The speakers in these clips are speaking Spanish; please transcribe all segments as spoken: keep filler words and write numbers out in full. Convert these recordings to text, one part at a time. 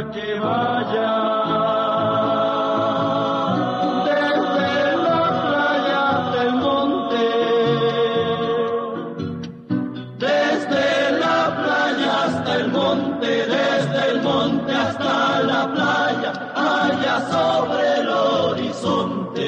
que vaya. Sobre el horizonte.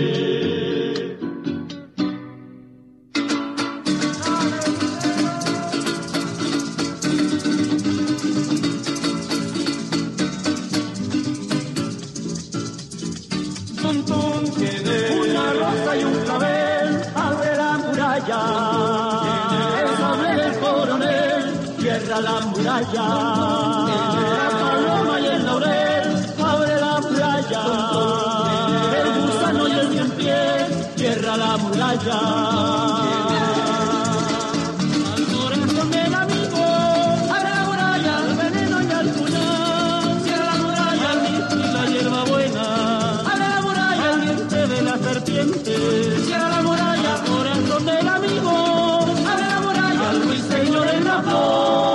Tum, tum, que de una rosa y un clavel abre la muralla. El sable del coronel cierra la muralla. La paloma y el laurel abre la playa. El gusano y el cien pies cierra la muralla. Al corazón del amigo abre la muralla, al veneno y al puñal. Cierra la muralla, al mismo y la hierba buena. Abre la muralla, al diente de la serpiente. Cierra la muralla, al corazón del amigo abre la muralla, al ruiseñor en la flor.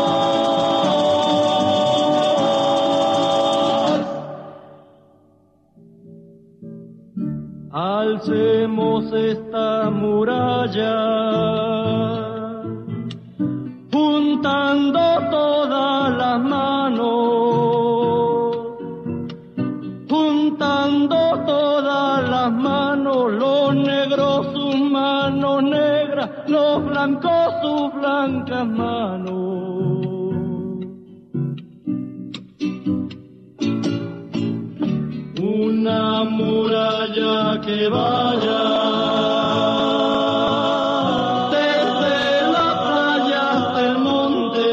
Alcemos esta muralla, juntando todas las manos, juntando todas las manos, los negros sus manos negras, los blancos sus blancas manos. Una muralla que vaya desde la playa hasta el monte,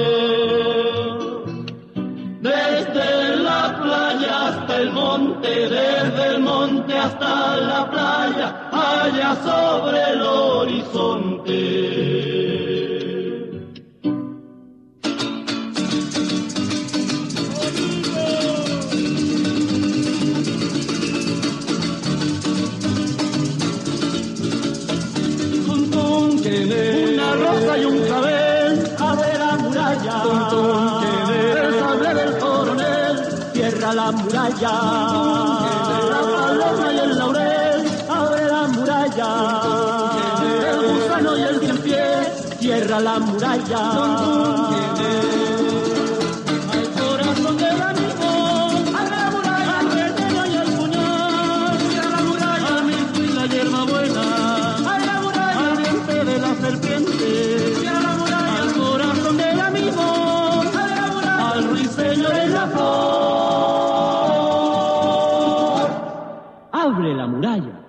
desde la playa hasta el monte, desde el monte hasta la playa, allá sobre el horizonte. Una rosa y un clavel abre la muralla. El sable del coronel cierra la muralla. La paloma y el laurel abre la muralla. El gusano y el cien pies cierra la muralla. Al corazón del amigo abre la muralla, al veneno y el puñal. Cierra la muralla, al mismo y la hierba buena. De la serpiente, cierra la muralla, al corazón del amigo, abre la muralla, al ruiseñor en la flor, abre la muralla.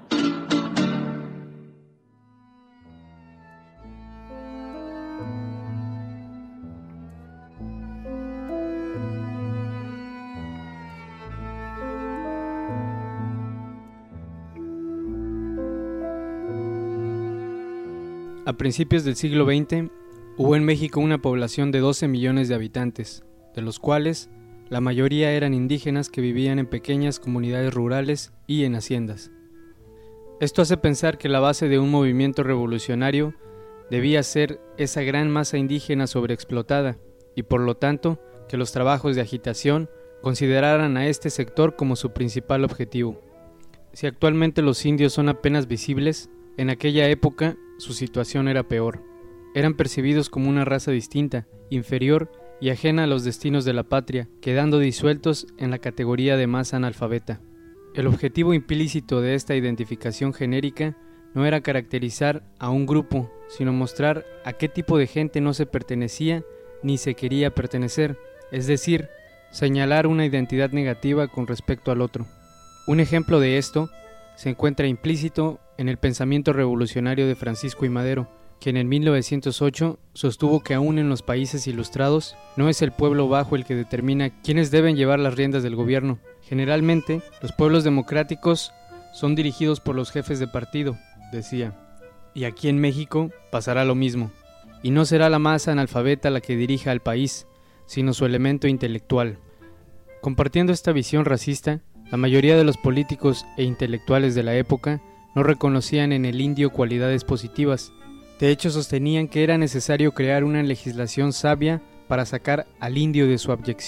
A principios del siglo veinte, hubo en México una población de doce millones de habitantes, de los cuales la mayoría eran indígenas que vivían en pequeñas comunidades rurales y en haciendas. Esto hace pensar que la base de un movimiento revolucionario debía ser esa gran masa indígena sobreexplotada y por lo tanto que los trabajos de agitación consideraran a este sector como su principal objetivo. Si actualmente los indios son apenas visibles, en aquella época su situación era peor. Eran percibidos como una raza distinta, inferior y ajena a los destinos de la patria, quedando disueltos en la categoría de masa analfabeta. El objetivo implícito de esta identificación genérica no era caracterizar a un grupo, sino mostrar a qué tipo de gente no se pertenecía ni se quería pertenecer, es decir, señalar una identidad negativa con respecto al otro. Un ejemplo de esto se encuentra implícito en el pensamiento revolucionario de Francisco I. Madero, quien en mil novecientos ocho sostuvo que aún en los países ilustrados no es el pueblo bajo el que determina quiénes deben llevar las riendas del gobierno. Generalmente, los pueblos democráticos son dirigidos por los jefes de partido, decía, y aquí en México pasará lo mismo, y no será la masa analfabeta la que dirija al país, sino su elemento intelectual. Compartiendo esta visión racista, la mayoría de los políticos e intelectuales de la época no reconocían en el indio cualidades positivas. De hecho, sostenían que era necesario crear una legislación sabia para sacar al indio de su abyección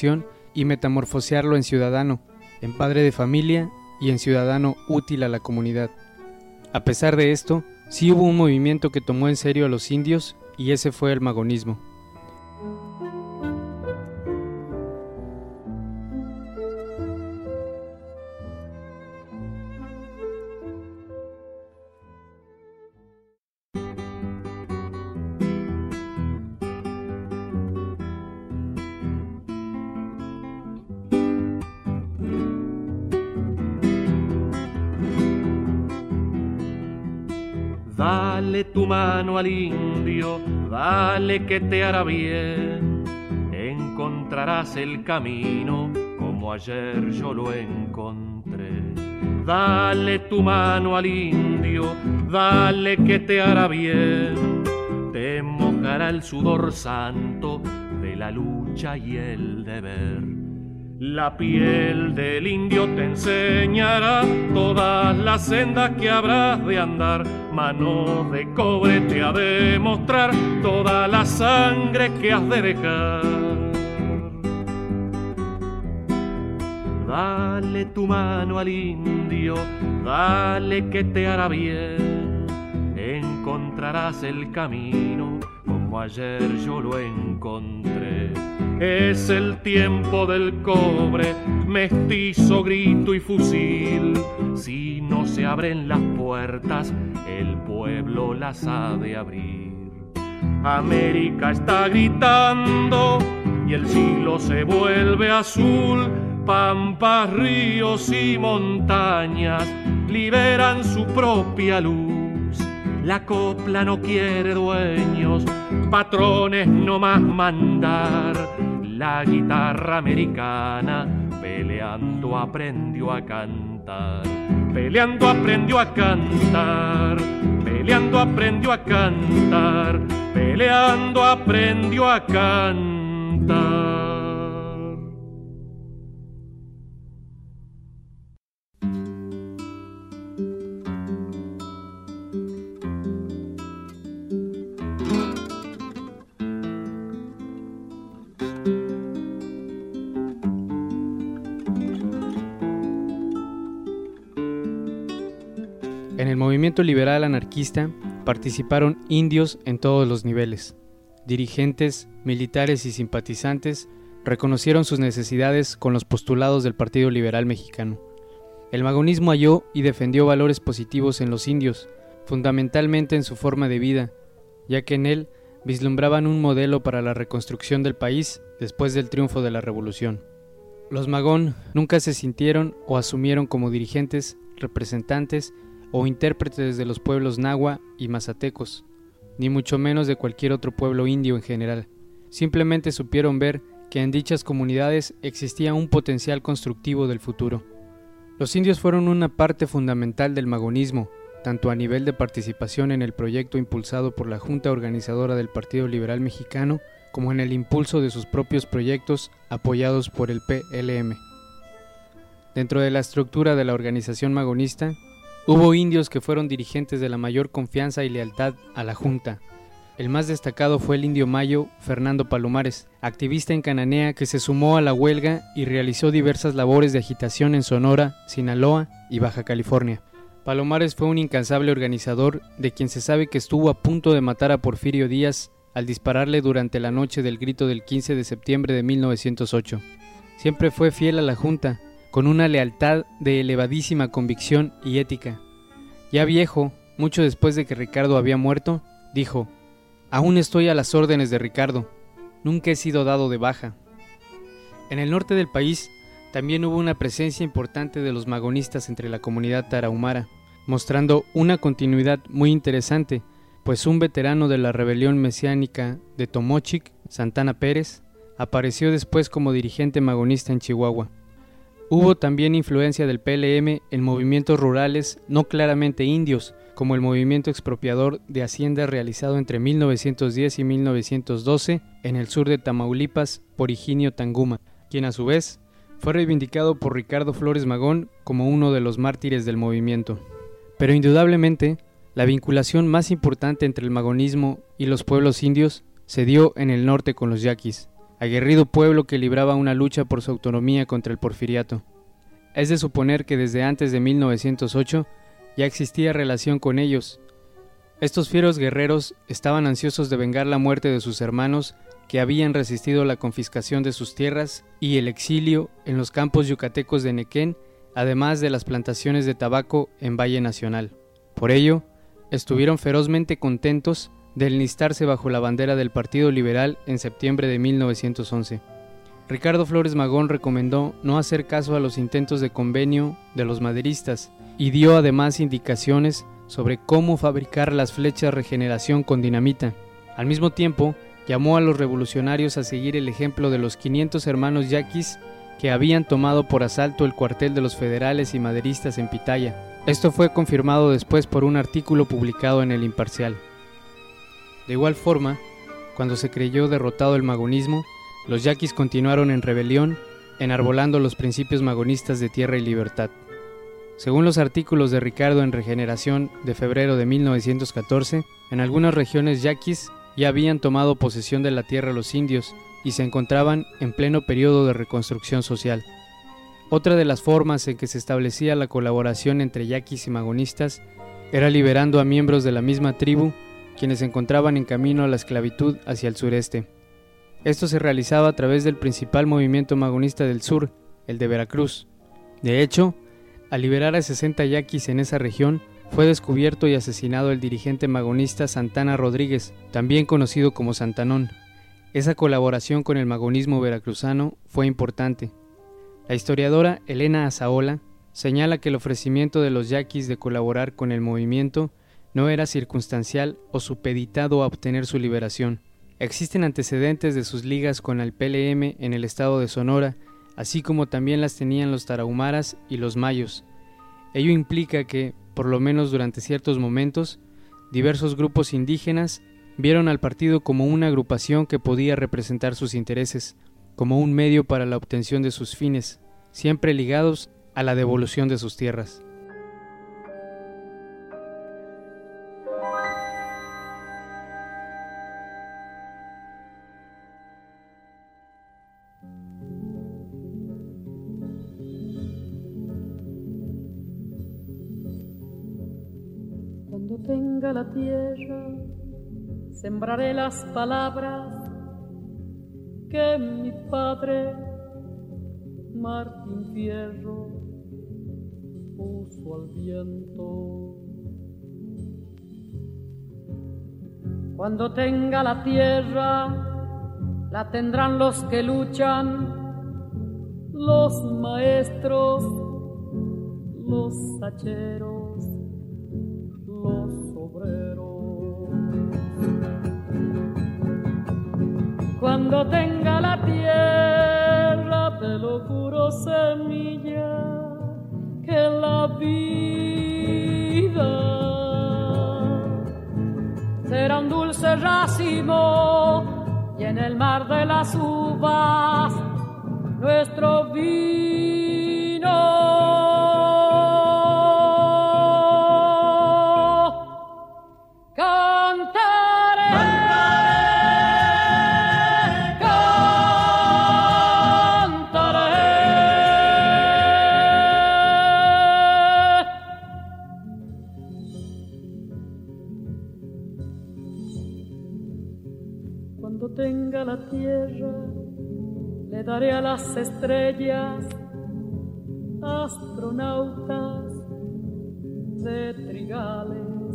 y metamorfosearlo en ciudadano, en padre de familia y en ciudadano útil a la comunidad. A pesar de esto, sí hubo un movimiento que tomó en serio a los indios y ese fue el magonismo. Dale tu mano al indio, dale que te hará bien. Encontrarás el camino como ayer yo lo encontré. Dale tu mano al indio, dale que te hará bien. Te mojará el sudor santo de la lucha y el deber. La piel del indio te enseñará todas las sendas que habrás de andar. Mano de cobre te ha de mostrar toda la sangre que has de dejar. Dale tu mano al indio, dale que te hará bien. Encontrarás el camino como ayer yo lo encontré. Es el tiempo del cobre, mestizo, grito y fusil. Si no se abren las puertas, el pueblo las ha de abrir. América está gritando y el siglo se vuelve azul. Pampas, ríos y montañas liberan su propia luz. La copla no quiere dueños, patrones no más mandar. La guitarra americana peleando aprendió a cantar. Peleando aprendió a cantar. Peleando aprendió a cantar. Peleando aprendió a cantar. En el movimiento liberal anarquista participaron indios en todos los niveles. Dirigentes, militares y simpatizantes reconocieron sus necesidades con los postulados del Partido Liberal Mexicano. El magonismo halló y defendió valores positivos en los indios, fundamentalmente en su forma de vida, ya que en él vislumbraban un modelo para la reconstrucción del país después del triunfo de la Revolución. Los magón nunca se sintieron o asumieron como dirigentes, representantes o intérpretes de los pueblos nahua y mazatecos, ni mucho menos de cualquier otro pueblo indio en general. Simplemente supieron ver que en dichas comunidades existía un potencial constructivo del futuro. Los indios fueron una parte fundamental del magonismo, tanto a nivel de participación en el proyecto impulsado por la Junta Organizadora del Partido Liberal Mexicano, como en el impulso de sus propios proyectos apoyados por el P L M. Dentro de la estructura de la organización magonista, hubo indios que fueron dirigentes de la mayor confianza y lealtad a la Junta. El más destacado fue el indio mayo Fernando Palomares, activista en Cananea que se sumó a la huelga y realizó diversas labores de agitación en Sonora, Sinaloa y Baja California. Palomares fue un incansable organizador de quien se sabe que estuvo a punto de matar a Porfirio Díaz al dispararle durante la noche del grito del quince de septiembre de mil novecientos ocho. Siempre fue fiel a la Junta, con una lealtad de elevadísima convicción y ética. Ya viejo, mucho después de que Ricardo había muerto, dijo: «Aún estoy a las órdenes de Ricardo, nunca he sido dado de baja». En el norte del país también hubo una presencia importante de los magonistas entre la comunidad tarahumara, mostrando una continuidad muy interesante, pues un veterano de la rebelión mesiánica de Tomochic, Santana Pérez, apareció después como dirigente magonista en Chihuahua. Hubo también influencia del P L M en movimientos rurales no claramente indios, como el movimiento expropiador de haciendas realizado entre mil novecientos diez y mil novecientos doce en el sur de Tamaulipas por Higinio Tanguma, quien a su vez fue reivindicado por Ricardo Flores Magón como uno de los mártires del movimiento. Pero indudablemente, la vinculación más importante entre el magonismo y los pueblos indios se dio en el norte con los yaquis. aguerrido pueblo que libraba una lucha por su autonomía contra el porfiriato. Es de suponer que desde antes de mil novecientos ocho ya existía relación con ellos. Estos fieros guerreros estaban ansiosos de vengar la muerte de sus hermanos que habían resistido la confiscación de sus tierras y el exilio en los campos yucatecos de Nequén, además de las plantaciones de tabaco en Valle Nacional. Por ello, estuvieron ferozmente contentos de enlistarse bajo la bandera del Partido Liberal en septiembre de mil novecientos once. Ricardo Flores Magón recomendó no hacer caso a los intentos de convenio de los maderistas y dio además indicaciones sobre cómo fabricar las flechas Regeneración con dinamita. Al mismo tiempo, llamó a los revolucionarios a seguir el ejemplo de los quinientos hermanos yaquis que habían tomado por asalto el cuartel de los federales y maderistas en Pitaya. Esto fue confirmado después por un artículo publicado en El Imparcial. De igual forma, cuando se creyó derrotado el magonismo, los yaquis continuaron en rebelión, enarbolando los principios magonistas de tierra y libertad. Según los artículos de Ricardo en Regeneración de febrero de mil novecientos catorce, en algunas regiones yaquis ya habían tomado posesión de la tierra los indios y se encontraban en pleno periodo de reconstrucción social. Otra de las formas en que se establecía la colaboración entre yaquis y magonistas era liberando a miembros de la misma tribu, quienes se encontraban en camino a la esclavitud hacia el sureste. Esto se realizaba a través del principal movimiento magonista del sur, el de Veracruz. De hecho, al liberar a sesenta yaquis en esa región, fue descubierto y asesinado el dirigente magonista Santana Rodríguez, también conocido como Santanón. Esa colaboración con el magonismo veracruzano fue importante. La historiadora Elena Azaola señala que el ofrecimiento de los yaquis de colaborar con el movimiento no era circunstancial o supeditado a obtener su liberación. Existen antecedentes de sus ligas con el P L M en el estado de Sonora, así como también las tenían los tarahumaras y los mayos. Ello implica que, por lo menos durante ciertos momentos, diversos grupos indígenas vieron al partido como una agrupación que podía representar sus intereses, como un medio para la obtención de sus fines, siempre ligados a la devolución de sus tierras. Cuando tenga la tierra, sembraré las palabras que mi padre Martín Fierro puso al viento. Cuando tenga la tierra, la tendrán los que luchan, los maestros, los hacheros, los obreros. Cuando tenga la tierra, te lo juro, semilla, que la vida será un dulce racimo y en el mar de las uvas nuestro vino. Cuando tenga la tierra, le daré a las estrellas, astronautas de trigales,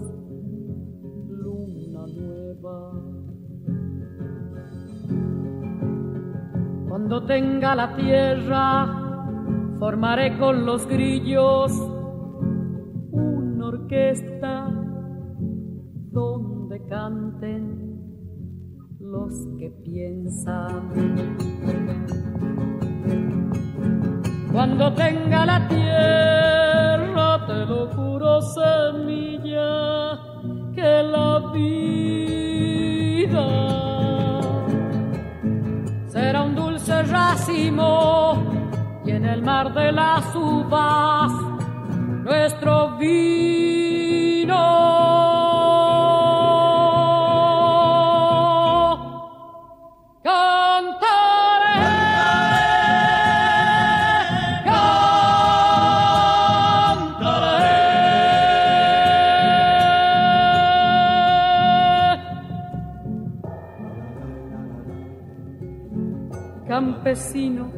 luna nueva. Cuando tenga la tierra, formaré con los grillos una orquesta donde canten los que piensan. Cuando tenga la tierra, te lo juro, semilla, que la vida será un dulce racimo y en el mar de las uvas nuestro vino. Canta campesino,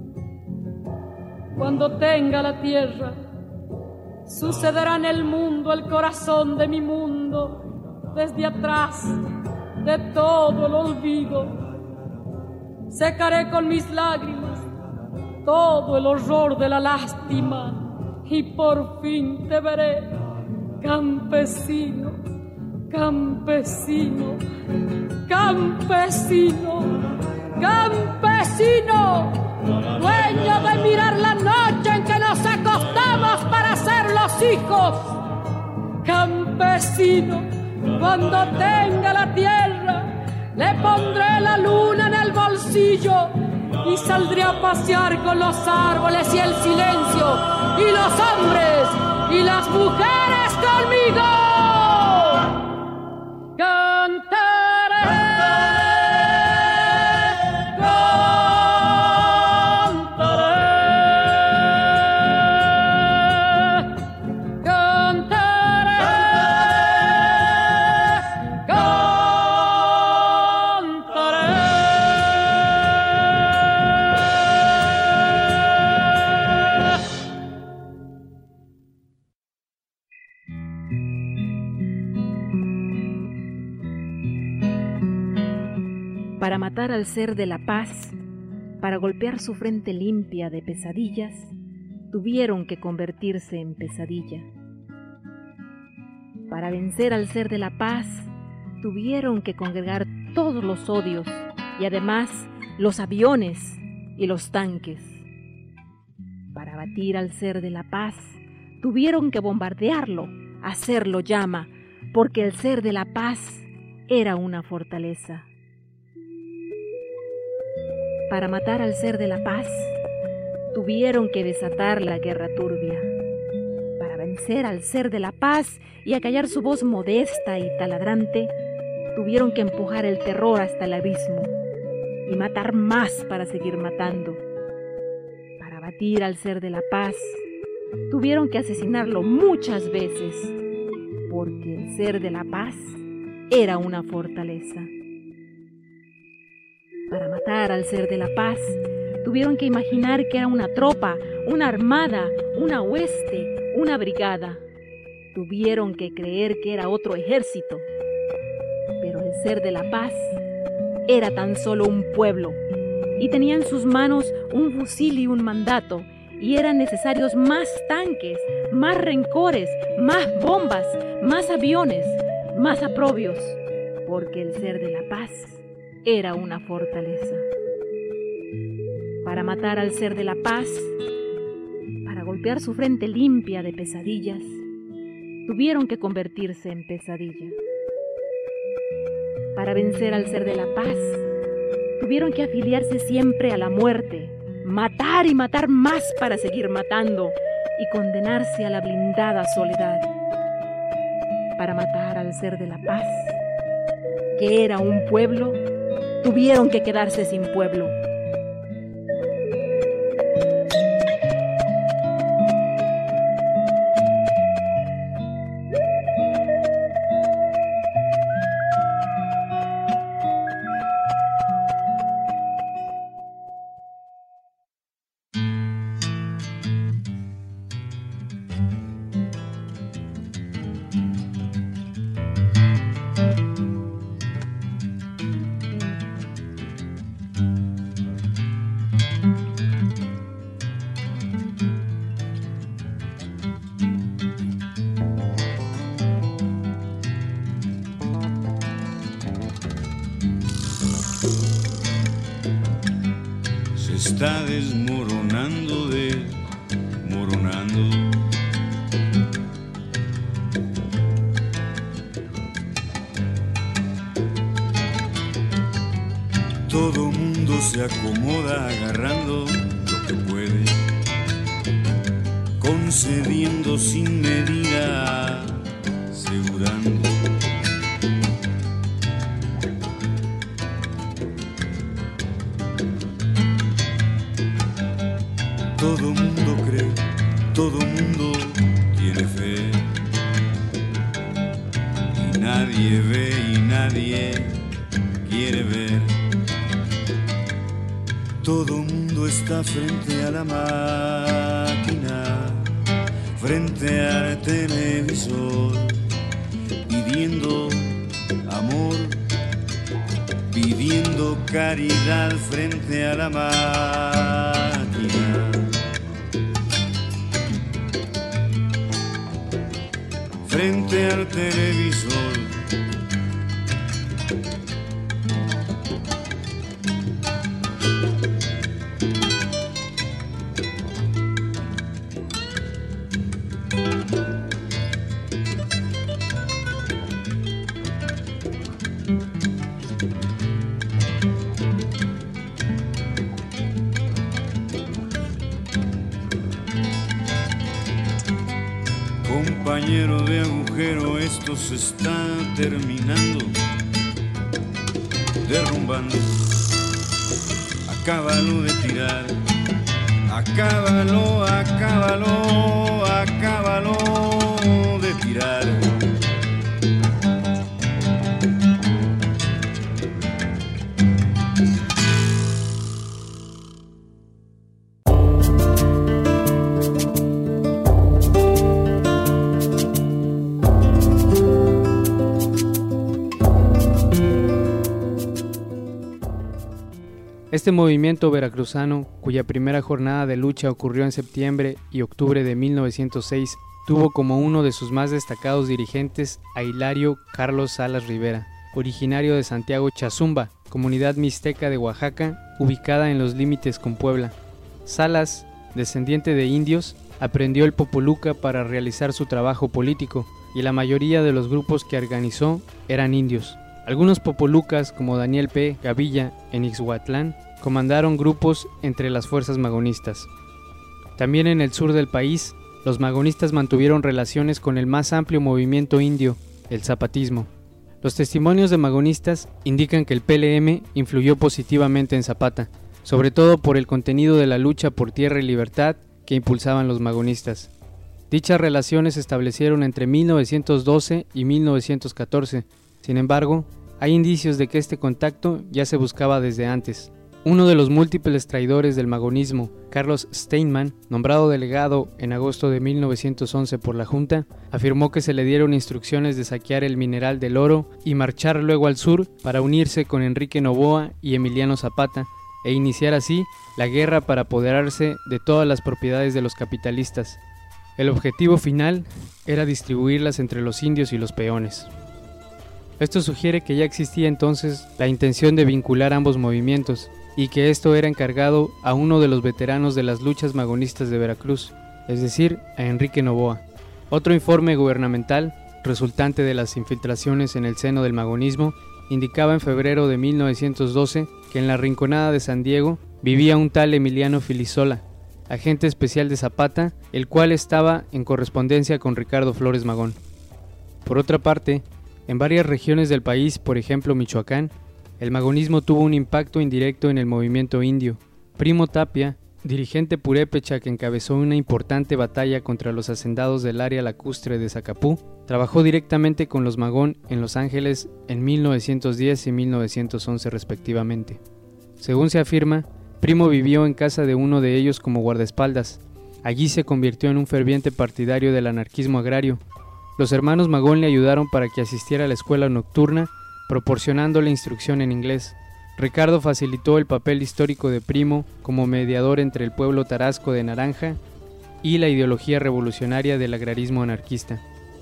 cuando tenga la tierra, sucederá en el mundo el corazón de mi mundo, desde atrás de todo el olvido. Secaré con mis lágrimas todo el horror de la lástima y por fin te veré, campesino, campesino, campesino, campesino, dueño de mirar la noche en que nos acostamos para ser los hijos. Campesino, cuando tenga la tierra, le pondré la luna en el bolsillo y saldré a pasear con los árboles y el silencio, y los hombres y las mujeres conmigo. Cantaré, cantaré, cantaré, cantaré. Para matar al ser de la paz, para golpear su frente limpia de pesadillas, tuvieron que convertirse en pesadilla. Para vencer al ser de la paz, tuvieron que congregar todos los odios y además los aviones y los tanques. Para batir al ser de la paz, tuvieron que bombardearlo, hacerlo llama, porque el ser de la paz era una fortaleza. Para matar al ser de la paz, tuvieron que desatar la guerra turbia. Para vencer al ser de la paz y acallar su voz modesta y taladrante, tuvieron que empujar el terror hasta el abismo y matar más para seguir matando. Para batir al ser de la paz, tuvieron que asesinarlo muchas veces, porque el ser de la paz era una fortaleza. Para matar al ser de la paz, tuvieron que imaginar que era una tropa, una armada, una hueste, una brigada. Tuvieron que creer que era otro ejército. Pero el ser de la paz era tan solo un pueblo, y tenía en sus manos un fusil y un mandato, y eran necesarios más tanques, más rencores, más bombas, más aviones, más aprobios, porque el ser de la paz era una fortaleza. Para matar al ser de la paz, para golpear su frente limpia de pesadillas, tuvieron que convertirse en pesadilla. Para vencer al ser de la paz, tuvieron que afiliarse siempre a la muerte, matar y matar más para seguir matando y condenarse a la blindada soledad. Para matar al ser de la paz, que era un pueblo, tuvieron que quedarse sin pueblo. Está desmoronando, desmoronando. Todo mundo se acomoda agarrando lo que puede, concediendo sin medida, asegurando. Todo mundo cree, todo mundo tiene fe, y nadie ve y nadie quiere ver. Todo mundo está frente a la máquina, frente al televisor, pidiendo amor, pidiendo caridad frente a la máquina. Frente al televisor. Compañero de agujero, esto se está terminando, derrumbando. Acábalo de tirar, acábalo, acábalo, acábalo de tirar. Este movimiento veracruzano, cuya primera jornada de lucha ocurrió en septiembre y octubre de mil novecientos seis, tuvo como uno de sus más destacados dirigentes a Hilario Carlos Salas Rivera, originario de Santiago Chazumba, comunidad mixteca de Oaxaca, ubicada en los límites con Puebla. Salas, descendiente de indios, aprendió el popoluca para realizar su trabajo político, y la mayoría de los grupos que organizó eran indios. Algunos popolucas, como Daniel P. Gavilla en Ixhuatlán, comandaron grupos entre las fuerzas magonistas. También en el sur del país, los magonistas mantuvieron relaciones con el más amplio movimiento indio, el zapatismo. Los testimonios de magonistas indican que el P L M influyó positivamente en Zapata, sobre todo por el contenido de la lucha por tierra y libertad que impulsaban los magonistas. Dichas relaciones se establecieron entre mil novecientos doce y mil novecientos catorce. Sin embargo, hay indicios de que este contacto ya se buscaba desde antes. Uno de los múltiples traidores del magonismo, Carlos Steinman, nombrado delegado en agosto de mil novecientos once por la Junta, afirmó que se le dieron instrucciones de saquear el mineral del oro y marchar luego al sur para unirse con Enrique Noboa y Emiliano Zapata e iniciar así la guerra para apoderarse de todas las propiedades de los capitalistas. El objetivo final era distribuirlas entre los indios y los peones. Esto sugiere que ya existía entonces la intención de vincular ambos movimientos y que esto era encargado a uno de los veteranos de las luchas magonistas de Veracruz, es decir, a Enrique Noboa. Otro informe gubernamental, resultante de las infiltraciones en el seno del magonismo, indicaba en febrero de mil novecientos doce que en la Rinconada de San Diego vivía un tal Emiliano Filisola, agente especial de Zapata, el cual estaba en correspondencia con Ricardo Flores Magón. Por otra parte, en varias regiones del país, por ejemplo Michoacán, el magonismo tuvo un impacto indirecto en el movimiento indio. Primo Tapia, dirigente purépecha que encabezó una importante batalla contra los hacendados del área lacustre de Zacapú, trabajó directamente con los Magón en Los Ángeles en mil novecientos diez y mil novecientos once respectivamente. Según se afirma, Primo vivió en casa de uno de ellos como guardaespaldas. Allí se convirtió en un ferviente partidario del anarquismo agrario. Los hermanos Magón le ayudaron para que asistiera a la escuela nocturna, proporcionándole instrucción en inglés. Ricardo facilitó el papel histórico de Primo como mediador entre el pueblo tarasco de Naranja y la ideología revolucionaria del agrarismo anarquista.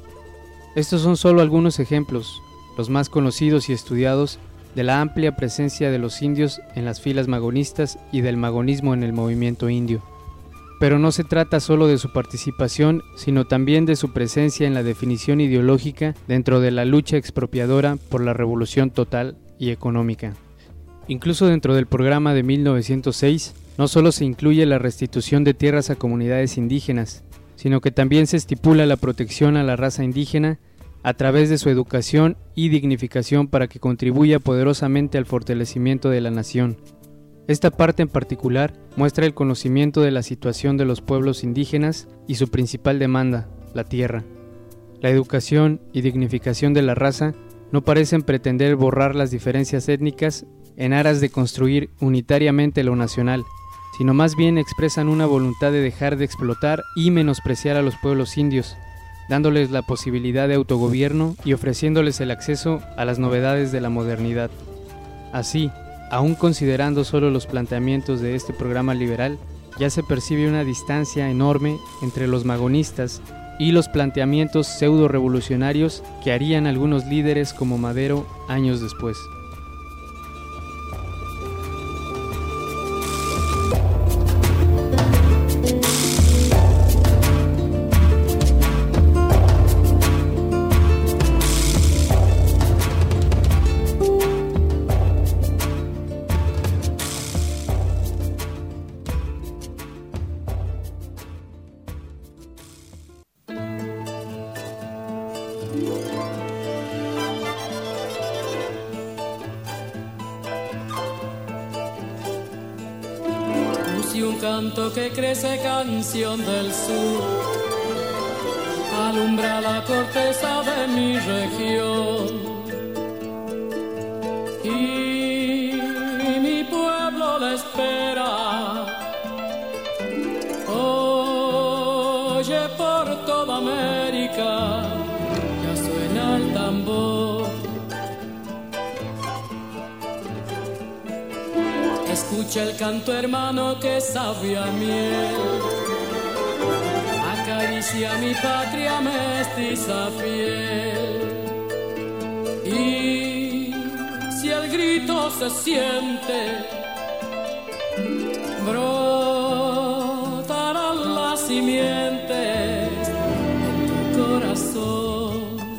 Estos son solo algunos ejemplos, los más conocidos y estudiados, de la amplia presencia de los indios en las filas magonistas y del magonismo en el movimiento indio. Pero no se trata solo de su participación, sino también de su presencia en la definición ideológica dentro de la lucha expropiadora por la revolución total y económica. Incluso dentro del programa de mil novecientos seis, no solo se incluye la restitución de tierras a comunidades indígenas, sino que también se estipula la protección a la raza indígena a través de su educación y dignificación para que contribuya poderosamente al fortalecimiento de la nación. Esta parte en particular muestra el conocimiento de la situación de los pueblos indígenas y su principal demanda, la tierra. La educación y dignificación de la raza no parecen pretender borrar las diferencias étnicas en aras de construir unitariamente lo nacional, sino más bien expresan una voluntad de dejar de explotar y menospreciar a los pueblos indios, dándoles la posibilidad de autogobierno y ofreciéndoles el acceso a las novedades de la modernidad. Así, aún considerando solo los planteamientos de este programa liberal, ya se percibe una distancia enorme entre los magonistas y los planteamientos pseudo-revolucionarios que harían algunos líderes como Madero años después. Y un canto que crece, canción del sur, alumbra la corteza de mi región. Y mi pueblo la espera. Oye, por toda América ya suena el tambor. Escucha el canto, hermano, que sabe a miel. Acaricia mi patria mestiza fiel. Y si el grito se siente, brotarán las simientes en tu corazón.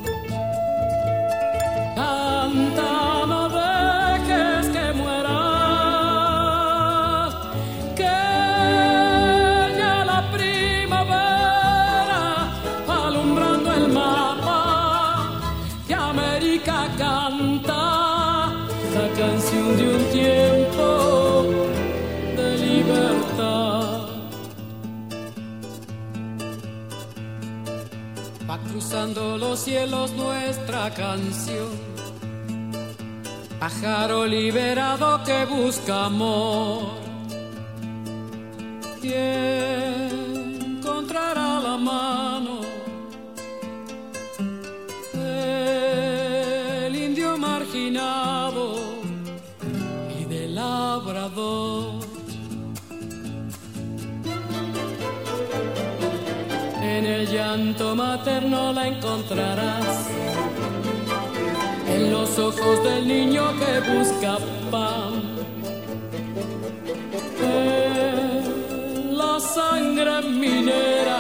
Canta. Canción de un tiempo de libertad. Va cruzando los cielos nuestra canción, pájaro liberado que busca amor. ¿Quién encontrará la mano del indio marginado y del labrador? En el llanto materno la encontrarás, en los ojos del niño que busca pan, en la sangre minera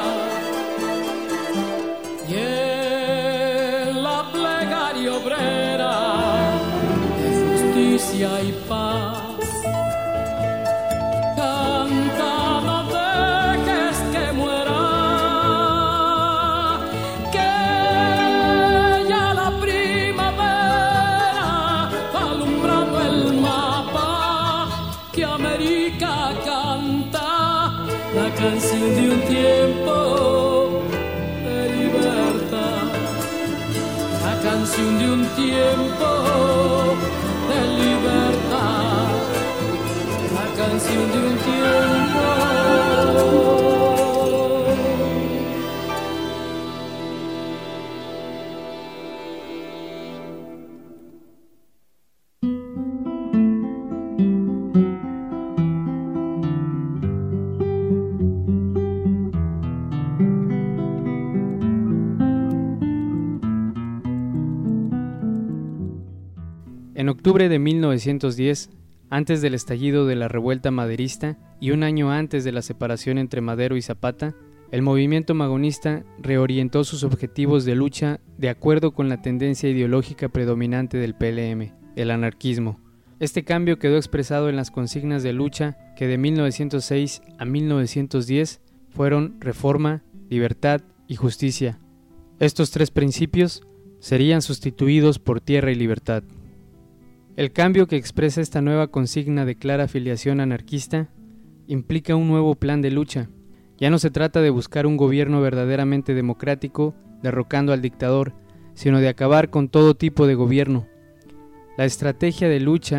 y en la plegaria obrera de justicia y paz. Canción de un tiempo de libertad, la canción de un tiempo de libertad, la canción de un tiempo. En octubre de mil novecientos diez, antes del estallido de la revuelta maderista y un año antes de la separación entre Madero y Zapata, el movimiento magonista reorientó sus objetivos de lucha de acuerdo con la tendencia ideológica predominante del P L M, el anarquismo. Este cambio quedó expresado en las consignas de lucha que de mil novecientos seis a mil novecientos diez fueron reforma, libertad y justicia. Estos tres principios serían sustituidos por tierra y libertad. El cambio que expresa esta nueva consigna de clara afiliación anarquista implica un nuevo plan de lucha. Ya no se trata de buscar un gobierno verdaderamente democrático derrocando al dictador, sino de acabar con todo tipo de gobierno. La estrategia de lucha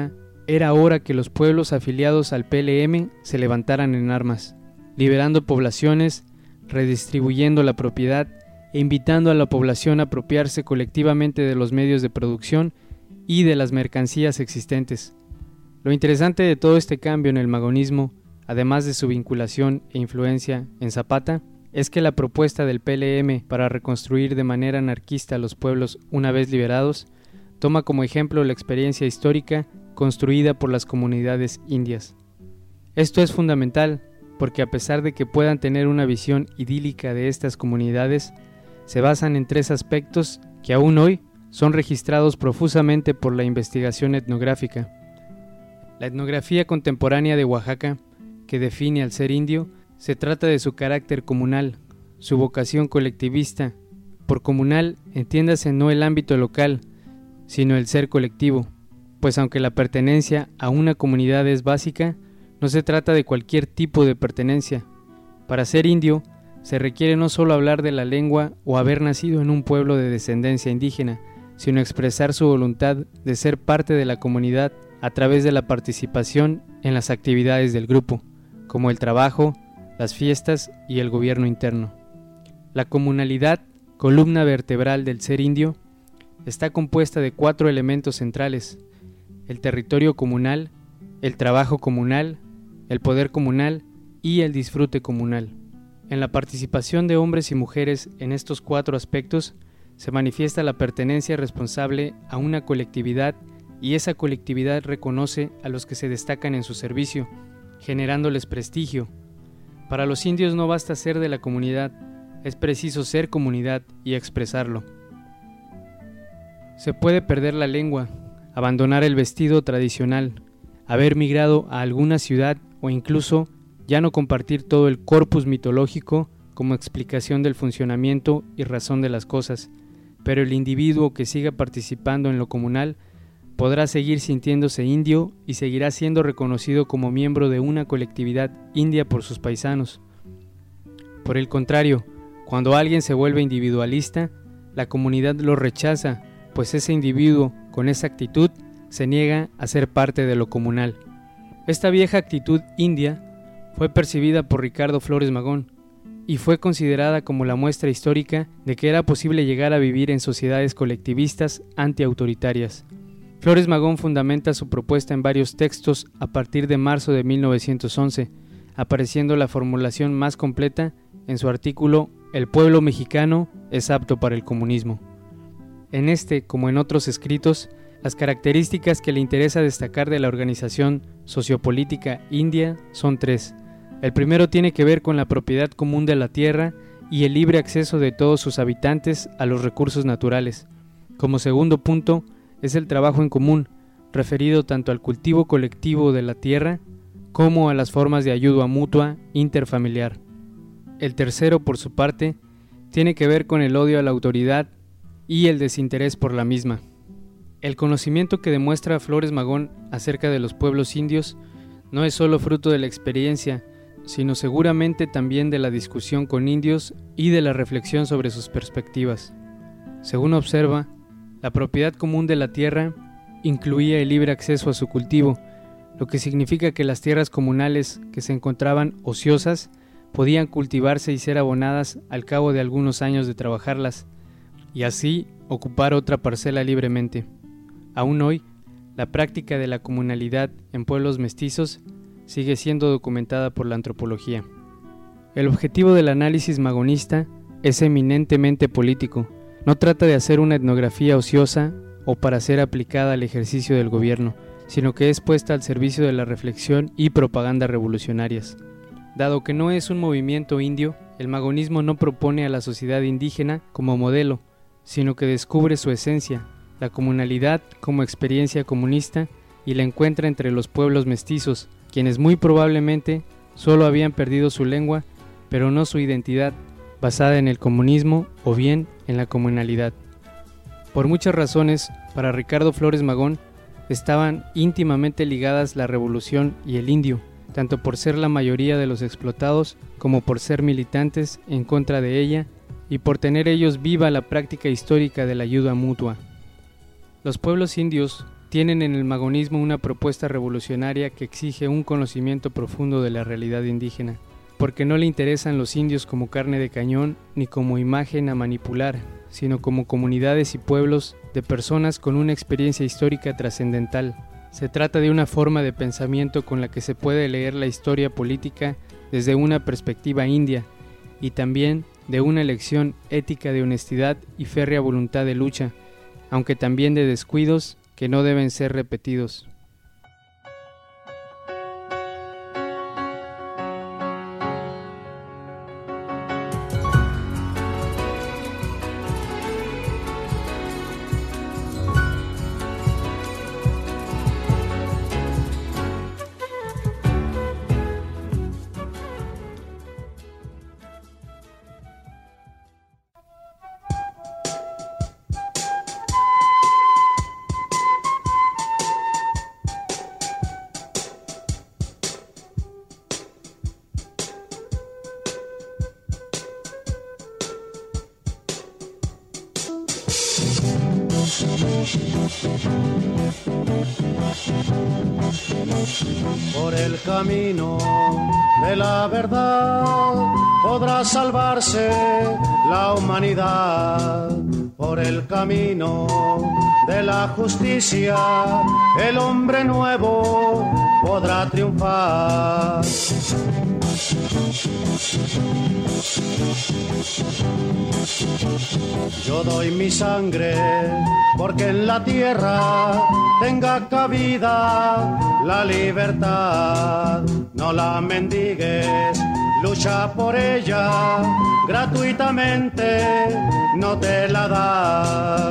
era hora que los pueblos afiliados al P L M se levantaran en armas, liberando poblaciones, redistribuyendo la propiedad e invitando a la población a apropiarse colectivamente de los medios de producción y de las mercancías existentes. Lo interesante de todo este cambio en el magonismo, además de su vinculación e influencia en Zapata, es que la propuesta del P L M para reconstruir de manera anarquista los pueblos una vez liberados toma como ejemplo la experiencia histórica construida por las comunidades indias. Esto es fundamental porque a pesar de que puedan tener una visión idílica de estas comunidades, se basan en tres aspectos que aún hoy son registrados profusamente por la investigación etnográfica. La etnografía contemporánea de Oaxaca, que define al ser indio, se trata de su carácter comunal, su vocación colectivista. Por comunal, entiéndase no el ámbito local, sino el ser colectivo, pues aunque la pertenencia a una comunidad es básica, no se trata de cualquier tipo de pertenencia. Para ser indio, se requiere no solo hablar de la lengua o haber nacido en un pueblo de descendencia indígena, sino expresar su voluntad de ser parte de la comunidad a través de la participación en las actividades del grupo, como el trabajo, las fiestas y el gobierno interno. La comunalidad, columna vertebral del ser indio, está compuesta de cuatro elementos centrales: el territorio comunal, el trabajo comunal, el poder comunal y el disfrute comunal. En la participación de hombres y mujeres en estos cuatro aspectos se manifiesta la pertenencia responsable a una colectividad y esa colectividad reconoce a los que se destacan en su servicio, generándoles prestigio. Para los indios no basta ser de la comunidad, es preciso ser comunidad y expresarlo. Se puede perder la lengua, abandonar el vestido tradicional, haber migrado a alguna ciudad o incluso ya no compartir todo el corpus mitológico como explicación del funcionamiento y razón de las cosas, pero el individuo que siga participando en lo comunal podrá seguir sintiéndose indio y seguirá siendo reconocido como miembro de una colectividad india por sus paisanos. Por el contrario, cuando alguien se vuelve individualista, la comunidad lo rechaza, pues ese individuo con esa actitud se niega a ser parte de lo comunal. Esta vieja actitud india fue percibida por Ricardo Flores Magón y fue considerada como la muestra histórica de que era posible llegar a vivir en sociedades colectivistas antiautoritarias. Flores Magón fundamenta su propuesta en varios textos a partir de marzo de mil novecientos once, apareciendo la formulación más completa en su artículo El pueblo mexicano es apto para el comunismo. En este, como en otros escritos, las características que le interesa destacar de la organización sociopolítica india son tres. El primero tiene que ver con la propiedad común de la tierra y el libre acceso de todos sus habitantes a los recursos naturales. Como segundo punto, es el trabajo en común, referido tanto al cultivo colectivo de la tierra como a las formas de ayuda mutua interfamiliar. El tercero, por su parte, tiene que ver con el odio a la autoridad y el desinterés por la misma. El conocimiento que demuestra Flores Magón acerca de los pueblos indios no es solo fruto de la experiencia, sino seguramente también de la discusión con indios y de la reflexión sobre sus perspectivas. Según observa, la propiedad común de la tierra incluía el libre acceso a su cultivo, lo que significa que las tierras comunales que se encontraban ociosas podían cultivarse y ser abonadas al cabo de algunos años de trabajarlas, y así ocupar otra parcela libremente. Aún hoy, la práctica de la comunalidad en pueblos mestizos sigue siendo documentada por la antropología. El objetivo del análisis magonista es eminentemente político. No trata de hacer una etnografía ociosa o para ser aplicada al ejercicio del gobierno, sino que es puesta al servicio de la reflexión y propaganda revolucionarias. Dado que no es un movimiento indio, el magonismo no propone a la sociedad indígena como modelo, sino que descubre su esencia, la comunalidad como experiencia comunista, y la encuentra entre los pueblos mestizos, quienes muy probablemente solo habían perdido su lengua, pero no su identidad, basada en el comunismo o bien en la comunalidad. Por muchas razones, para Ricardo Flores Magón, estaban íntimamente ligadas la revolución y el indio, tanto por ser la mayoría de los explotados como por ser militantes en contra de ella y por tener ellos viva la práctica histórica de la ayuda mutua. Los pueblos indios, tienen en el magonismo una propuesta revolucionaria que exige un conocimiento profundo de la realidad indígena, porque no le interesan los indios como carne de cañón ni como imagen a manipular, sino como comunidades y pueblos de personas con una experiencia histórica trascendental. Se trata de una forma de pensamiento con la que se puede leer la historia política desde una perspectiva india y también de una elección ética de honestidad y férrea voluntad de lucha, aunque también de descuidos que no deben ser repetidos. Por el camino de la verdad podrá salvarse la humanidad. Por el camino de la justicia el hombre nuevo podrá triunfar. Yo doy mi sangre porque en la tierra tenga cabida la libertad. No la mendigues, lucha por ella, gratuitamente no te la dan.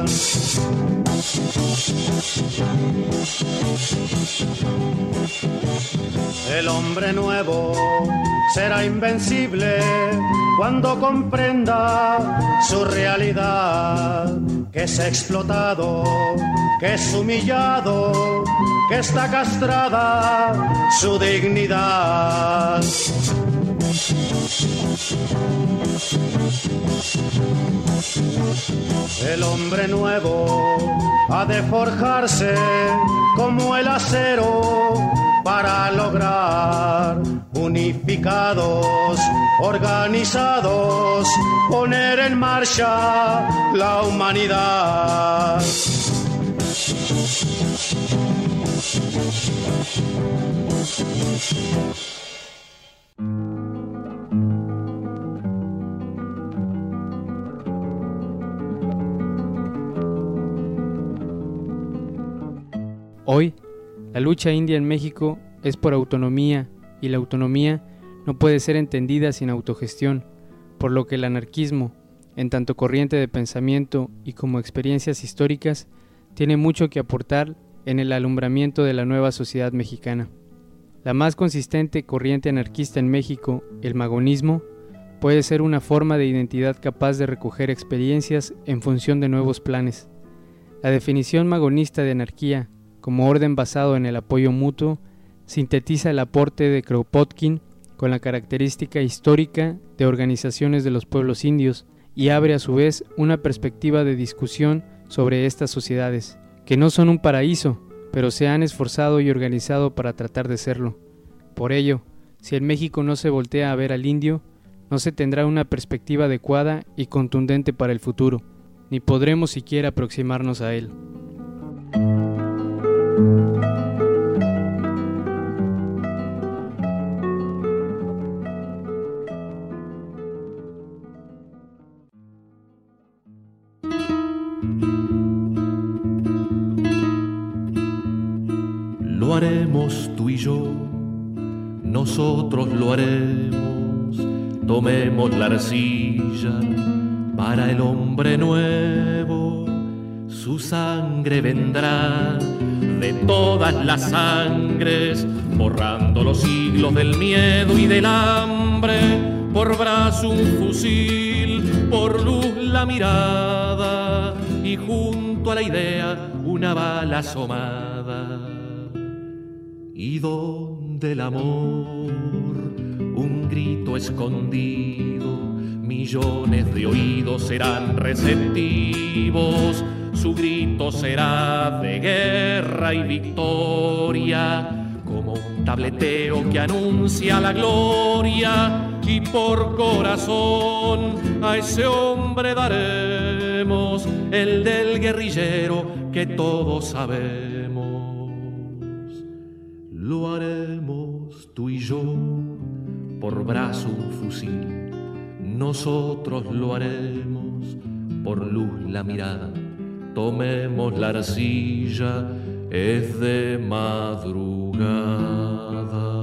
El hombre nuevo será invencible cuando comprenda su realidad, que es explotado, que es humillado, que está castrada su dignidad. El hombre nuevo ha de forjarse como el acero para lograr, unificados, organizados, poner en marcha la humanidad. Hoy, la lucha india en México es por autonomía, y la autonomía no puede ser entendida sin autogestión, por lo que el anarquismo, en tanto corriente de pensamiento y como experiencias históricas, tiene mucho que aportar en el alumbramiento de la nueva sociedad mexicana. La más consistente corriente anarquista en México, el magonismo, puede ser una forma de identidad capaz de recoger experiencias en función de nuevos planes. La definición magonista de anarquía, como orden basado en el apoyo mutuo, sintetiza el aporte de Kropotkin con la característica histórica de organizaciones de los pueblos indios y abre a su vez una perspectiva de discusión sobre estas sociedades, que no son un paraíso, pero se han esforzado y organizado para tratar de serlo. Por ello, si en México no se voltea a ver al indio, no se tendrá una perspectiva adecuada y contundente para el futuro, ni podremos siquiera aproximarnos a él. Lo haremos tú y yo, nosotros lo haremos, tomemos la arcilla para el hombre nuevo, su sangre vendrá de todas las sangres, borrando los siglos del miedo y del hambre, por brazo un fusil, por luz la mirada y junto a la idea una bala asomada. Y donde el amor, un grito escondido, millones de oídos serán receptivos, su grito será de guerra y victoria, como un tableteo que anuncia la gloria, y por corazón a ese hombre daremos el del guerrillero que todos sabemos. Lo haremos tú y yo, por brazo un fusil, nosotros lo haremos por luz la mirada. Tomemos la arcilla, es de madrugada.